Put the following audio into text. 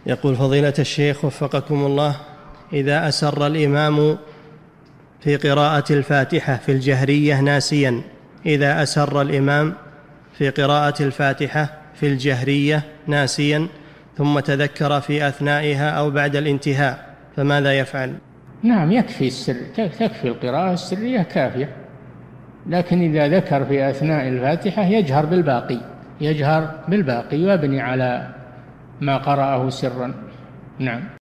يقول فضيلة الشيخ وفقكم الله: إذا أسر الإمام في قراءة الفاتحة في الجهرية ناسيا، إذا أسر الإمام في قراءة الفاتحة في الجهرية ناسيا ثم تذكر في أثنائها أو بعد الانتهاء، فماذا يفعل؟ نعم، يكفي السر، تكفي القراءة السرية كافية، لكن إذا ذكر في أثناء الفاتحة يجهر بالباقي ويبني على ما قرأه سرا. نعم.